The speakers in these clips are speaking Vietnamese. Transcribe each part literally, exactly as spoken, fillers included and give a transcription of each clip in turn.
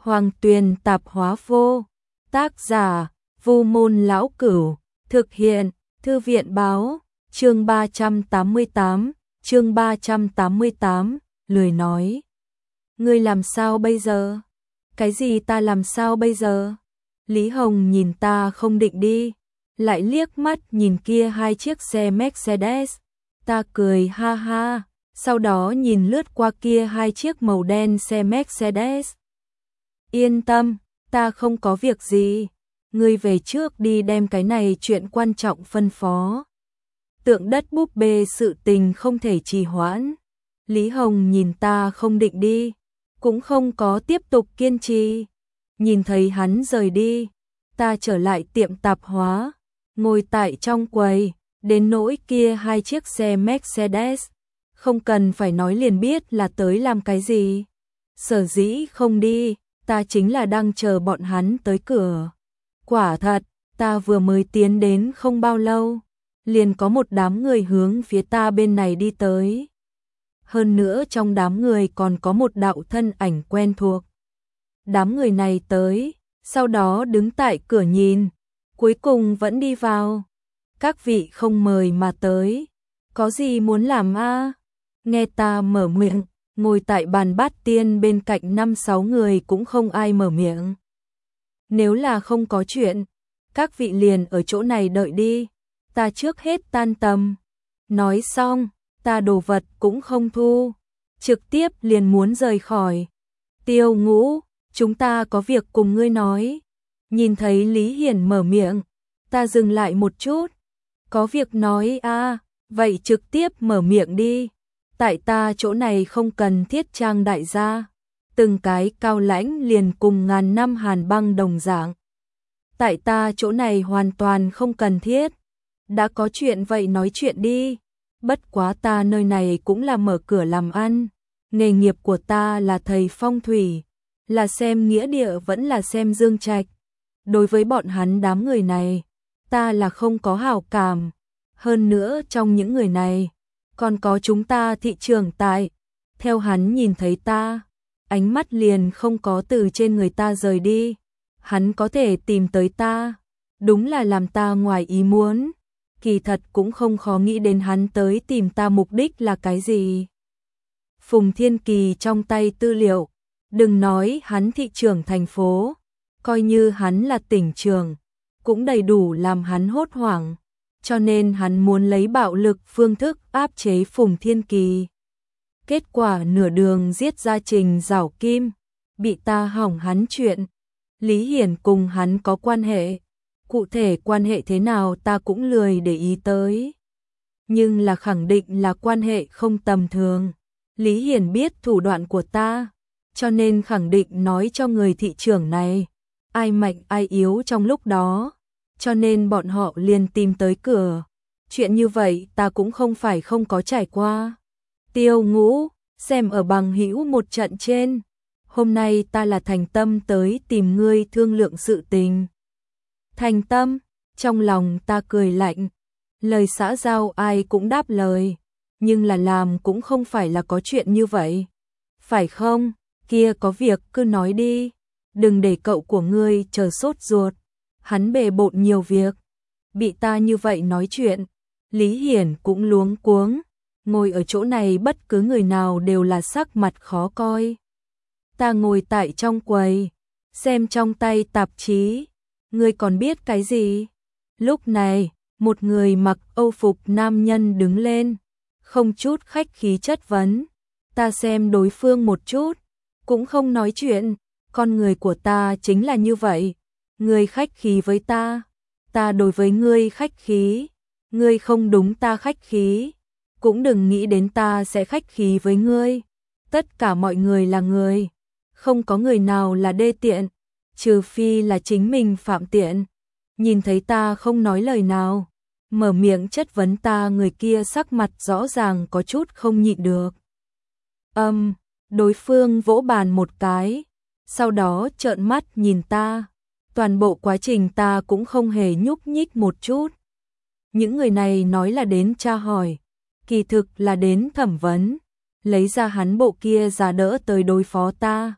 Hoàng Tuyền tạp hóa vô. Tác giả, Vu Môn Lão Cửu. Thực hiện, Thư viện báo. Chương ba trăm tám mươi tám, chương ba trăm tám mươi tám, lười nói. Ngươi làm sao bây giờ? Cái gì ta làm sao bây giờ? Lý Hồng nhìn ta không định đi, lại liếc mắt nhìn kia hai chiếc xe Mercedes. Ta cười ha ha, sau đó nhìn lướt qua kia hai chiếc màu đen xe Mercedes. Yên tâm, ta không có việc gì. Ngươi về trước đi, đem cái này chuyện quan trọng phân phó. Tượng đất búp bê sự tình không thể trì hoãn. Lý Hồng nhìn ta không định đi, cũng không có tiếp tục kiên trì. Nhìn thấy hắn rời đi, ta trở lại tiệm tạp hóa, ngồi tại trong quầy, đến nỗi kia hai chiếc xe Mercedes, không cần phải nói liền biết là tới làm cái gì. Sở dĩ không đi, ta chính là đang chờ bọn hắn tới cửa. Quả thật, ta vừa mới tiến đến không bao lâu, liền có một đám người hướng phía ta bên này đi tới. Hơn nữa trong đám người còn có một đạo thân ảnh quen thuộc. Đám người này tới, sau đó đứng tại cửa nhìn, cuối cùng vẫn đi vào. Các vị không mời mà tới, có gì muốn làm a? Nghe ta mở miệng, ngồi tại bàn bát tiên bên cạnh năm sáu người cũng không ai mở miệng. Nếu là không có chuyện, các vị liền ở chỗ này đợi đi, ta trước hết tan tầm. Nói xong, ta đồ vật cũng không thu, trực tiếp liền muốn rời khỏi. Tiêu Ngũ, chúng ta có việc cùng ngươi nói. Nhìn thấy Lý Hiển mở miệng, ta dừng lại một chút. Có việc nói a, vậy trực tiếp mở miệng đi. Tại ta chỗ này không cần thiết trang đại gia. Từng cái cao lãnh liền cùng ngàn năm hàn băng đồng dạng. Tại ta chỗ này hoàn toàn không cần thiết. Đã có chuyện vậy nói chuyện đi. Bất quá ta nơi này cũng là mở cửa làm ăn. Nghề nghiệp của ta là thầy phong thủy, là xem nghĩa địa vẫn là xem dương trạch. Đối với bọn hắn đám người này, ta là không có hảo cảm. Hơn nữa trong những người này, còn có chúng ta thị trường tại. Theo hắn nhìn thấy ta, ánh mắt liền không có từ trên người ta rời đi. Hắn có thể tìm tới ta, đúng là làm ta ngoài ý muốn. Kỳ thật cũng không khó nghĩ đến hắn tới tìm ta mục đích là cái gì. Phùng Thiên Kỳ trong tay tư liệu, đừng nói hắn thị trưởng thành phố, coi như hắn là tỉnh trưởng, cũng đầy đủ làm hắn hốt hoảng. Cho nên hắn muốn lấy bạo lực phương thức áp chế Phùng Thiên Kỳ. Kết quả nửa đường giết ra Trình Giảo Kim, bị ta hỏng hắn chuyện. Lý Hiển cùng hắn có quan hệ, cụ thể quan hệ thế nào ta cũng lười để ý tới. Nhưng là khẳng định là quan hệ không tầm thường. Lý Hiển biết thủ đoạn của ta, cho nên khẳng định nói cho người thị trưởng này, ai mạnh ai yếu trong lúc đó. Cho nên bọn họ liền tìm tới cửa. Chuyện như vậy ta cũng không phải không có trải qua. Tiêu Ngũ, xem ở bằng hữu một trận trên. Hôm nay ta là thành tâm tới tìm ngươi thương lượng sự tình. Thành tâm, trong lòng ta cười lạnh. Lời xã giao ai cũng đáp lời. Nhưng là làm cũng không phải là có chuyện như vậy. Phải không? Kia có việc cứ nói đi. Đừng để cậu của ngươi chờ sốt ruột. Hắn bề bộn nhiều việc. Bị ta như vậy nói chuyện, Lý Hiển cũng luống cuống. Ngồi ở chỗ này bất cứ người nào đều là sắc mặt khó coi. Ta ngồi tại trong quầy, xem trong tay tạp chí. Ngươi còn biết cái gì? Lúc này, một người mặc âu phục nam nhân đứng lên, không chút khách khí chất vấn. Ta xem đối phương một chút, cũng không nói chuyện. Con người của ta chính là như vậy. Ngươi khách khí với ta, ta đối với ngươi khách khí. Ngươi không đúng ta khách khí, cũng đừng nghĩ đến ta sẽ khách khí với ngươi. Tất cả mọi người là người, không có người nào là đê tiện, trừ phi là chính mình phạm tiện. Nhìn thấy ta không nói lời nào, mở miệng chất vấn ta, người kia sắc mặt rõ ràng có chút không nhịn được. Âm, đối phương vỗ bàn một cái, sau đó trợn mắt nhìn ta. Toàn bộ quá trình ta cũng không hề nhúc nhích một chút. Những người này nói là đến tra hỏi, kỳ thực là đến thẩm vấn, lấy ra hắn bộ kia giả đỡ tới đối phó ta.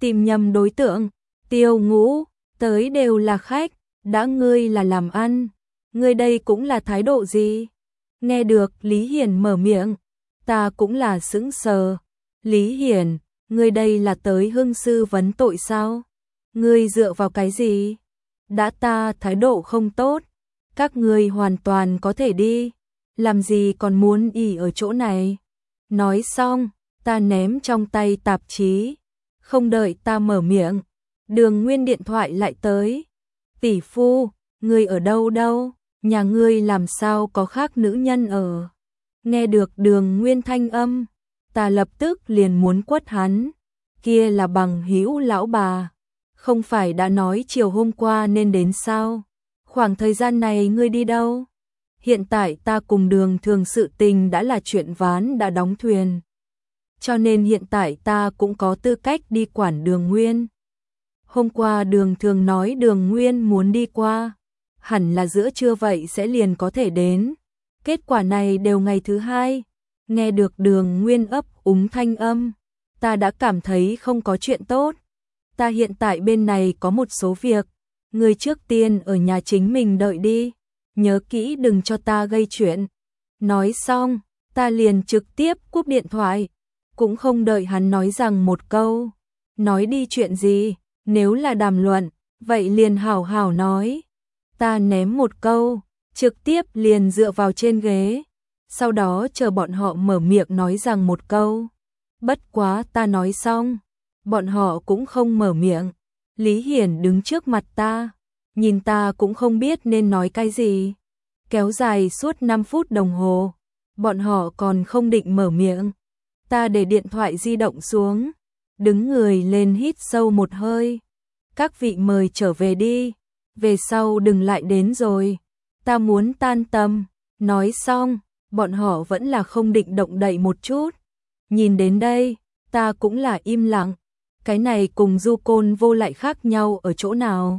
tìm nhầm đối tượng, Tiêu Ngũ, tới đều là khách, đã ngươi là làm ăn, ngươi đây cũng là thái độ gì? Nghe được Lý Hiển mở miệng, ta cũng là sững sờ. Lý Hiển, ngươi đây là tới hương sư vấn tội sao? Ngươi dựa vào cái gì? Đã ta thái độ không tốt, các ngươi hoàn toàn có thể đi, làm gì còn muốn ỉ ở chỗ này? Nói xong, ta ném trong tay tạp chí, không đợi ta mở miệng, Đường Nguyên điện thoại lại tới. Tỷ phu, ngươi ở đâu đâu? Nhà ngươi làm sao có khác nữ nhân ở? Nghe được Đường Nguyên thanh âm, ta lập tức liền muốn quất hắn. Kia là bằng hữu lão bà, không phải đã nói chiều hôm qua nên đến sao? Khoảng thời gian này ngươi đi đâu? Hiện tại ta cùng Đường Thường sự tình đã là chuyện ván đã đóng thuyền, cho nên hiện tại ta cũng có tư cách đi quản Đường Nguyên. Hôm qua Đường Thường nói Đường Nguyên muốn đi qua, hẳn là giữa trưa vậy sẽ liền có thể đến. Kết quả này đều ngày thứ hai, nghe được Đường Nguyên ấp úng thanh âm, ta đã cảm thấy không có chuyện tốt. Ta hiện tại bên này có một số việc, ngươi trước tiên ở nhà chính mình đợi đi, nhớ kỹ đừng cho ta gây chuyện. Nói xong, ta liền trực tiếp cúp điện thoại, cũng không đợi hắn nói rằng một câu. Nói đi chuyện gì, nếu là đàm luận, vậy liền hảo hảo nói. Ta ném một câu, trực tiếp liền dựa vào trên ghế, sau đó chờ bọn họ mở miệng nói rằng một câu. Bất quá ta nói xong, bọn họ cũng không mở miệng. Lý Hiển đứng trước mặt ta, nhìn ta cũng không biết nên nói cái gì. Kéo dài suốt năm phút đồng hồ, bọn họ còn không định mở miệng. Ta để điện thoại di động xuống, đứng người lên hít sâu một hơi. Các vị mời trở về đi, về sau đừng lại đến rồi, ta muốn tan tầm. Nói xong, bọn họ vẫn là không định động đậy một chút. Nhìn đến đây, ta cũng là im lặng. Cái này cùng du côn vô lại khác nhau ở chỗ nào?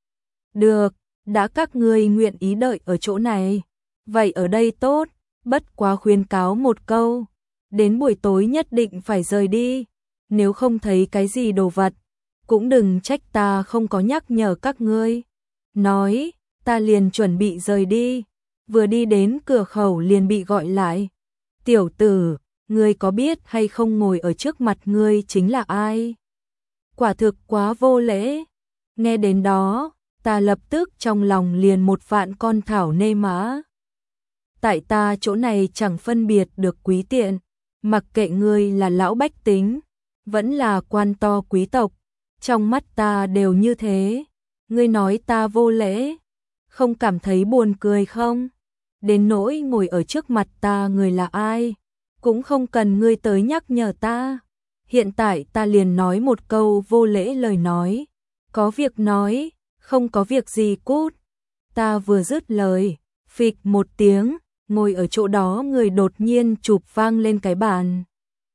Được, đã các ngươi nguyện ý đợi ở chỗ này, vậy ở đây tốt, bất quá khuyên cáo một câu, đến buổi tối nhất định phải rời đi, nếu không thấy cái gì đồ vật, cũng đừng trách ta không có nhắc nhở các ngươi. Nói, ta liền chuẩn bị rời đi, vừa đi đến cửa khẩu liền bị gọi lại. Tiểu tử, ngươi có biết hay không ngồi ở trước mặt ngươi chính là ai? Quả thực quá vô lễ. Nghe đến đó, ta lập tức trong lòng liền một vạn con thảo nê mã. Tại ta chỗ này chẳng phân biệt được quý tiện, mặc kệ ngươi là lão bách tính, vẫn là quan to quý tộc, trong mắt ta đều như thế. Ngươi nói ta vô lễ, không cảm thấy buồn cười không? Đến nỗi ngồi ở trước mặt ta người là ai, cũng không cần ngươi tới nhắc nhở ta. Hiện tại ta liền nói một câu vô lễ lời nói, có việc nói, không có việc gì cút. Ta vừa dứt lời, phịch một tiếng, ngồi ở chỗ đó người đột nhiên chụp vang lên cái bàn.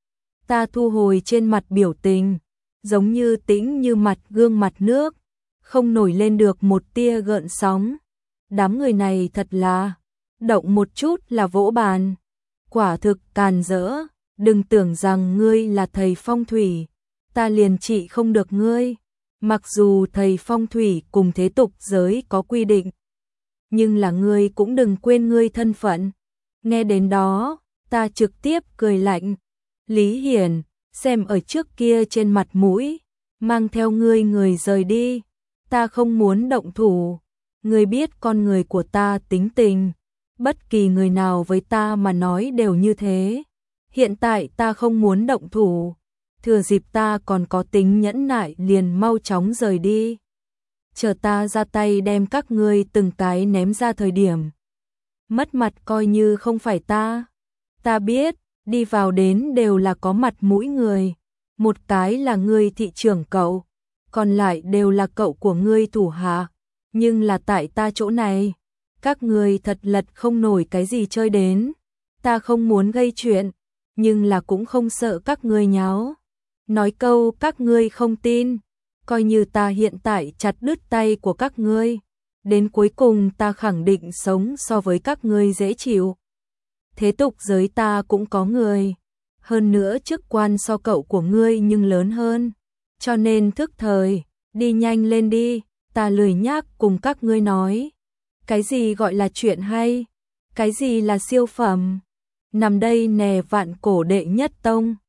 Ta thu hồi trên mặt biểu tình, giống như tĩnh như mặt gương mặt nước, không nổi lên được một tia gợn sóng. Đám người này thật là, động một chút là vỗ bàn. Quả thực càn rỡ, đừng tưởng rằng ngươi là thầy phong thủy, ta liền trị không được ngươi. Mặc dù thầy phong thủy cùng thế tục giới có quy định, nhưng là ngươi cũng đừng quên ngươi thân phận. Nghe đến đó, ta trực tiếp cười lạnh. Lý Hiển, xem ở trước kia trên mặt mũi, mang theo ngươi người rời đi, ta không muốn động thủ. Ngươi biết con người của ta tính tình, bất kỳ người nào với ta mà nói đều như thế. Hiện tại ta không muốn động thủ, thừa dịp ta còn có tính nhẫn nại liền mau chóng rời đi. Chờ ta ra tay đem các ngươi từng cái ném ra thời điểm, mất mặt coi như không phải ta. Ta biết, đi vào đến đều là có mặt mũi người, một cái là ngươi thị trưởng cậu, còn lại đều là cậu của ngươi thủ hạ. Nhưng là tại ta chỗ này, các ngươi thật lật không nổi cái gì chơi đến. Ta không muốn gây chuyện, nhưng là cũng không sợ các ngươi nháo. Nói câu các ngươi không tin, coi như ta hiện tại chặt đứt tay của các ngươi, đến cuối cùng ta khẳng định sống so với các ngươi dễ chịu. Thế tục giới ta cũng có người, hơn nữa chức quan so cậu của ngươi nhưng lớn hơn. cho nên thức thời, đi nhanh lên đi, ta lười nhác cùng các ngươi nói. Cái gì gọi là chuyện hay? Cái gì là siêu phẩm? Nằm đây nè vạn cổ đệ nhất tông.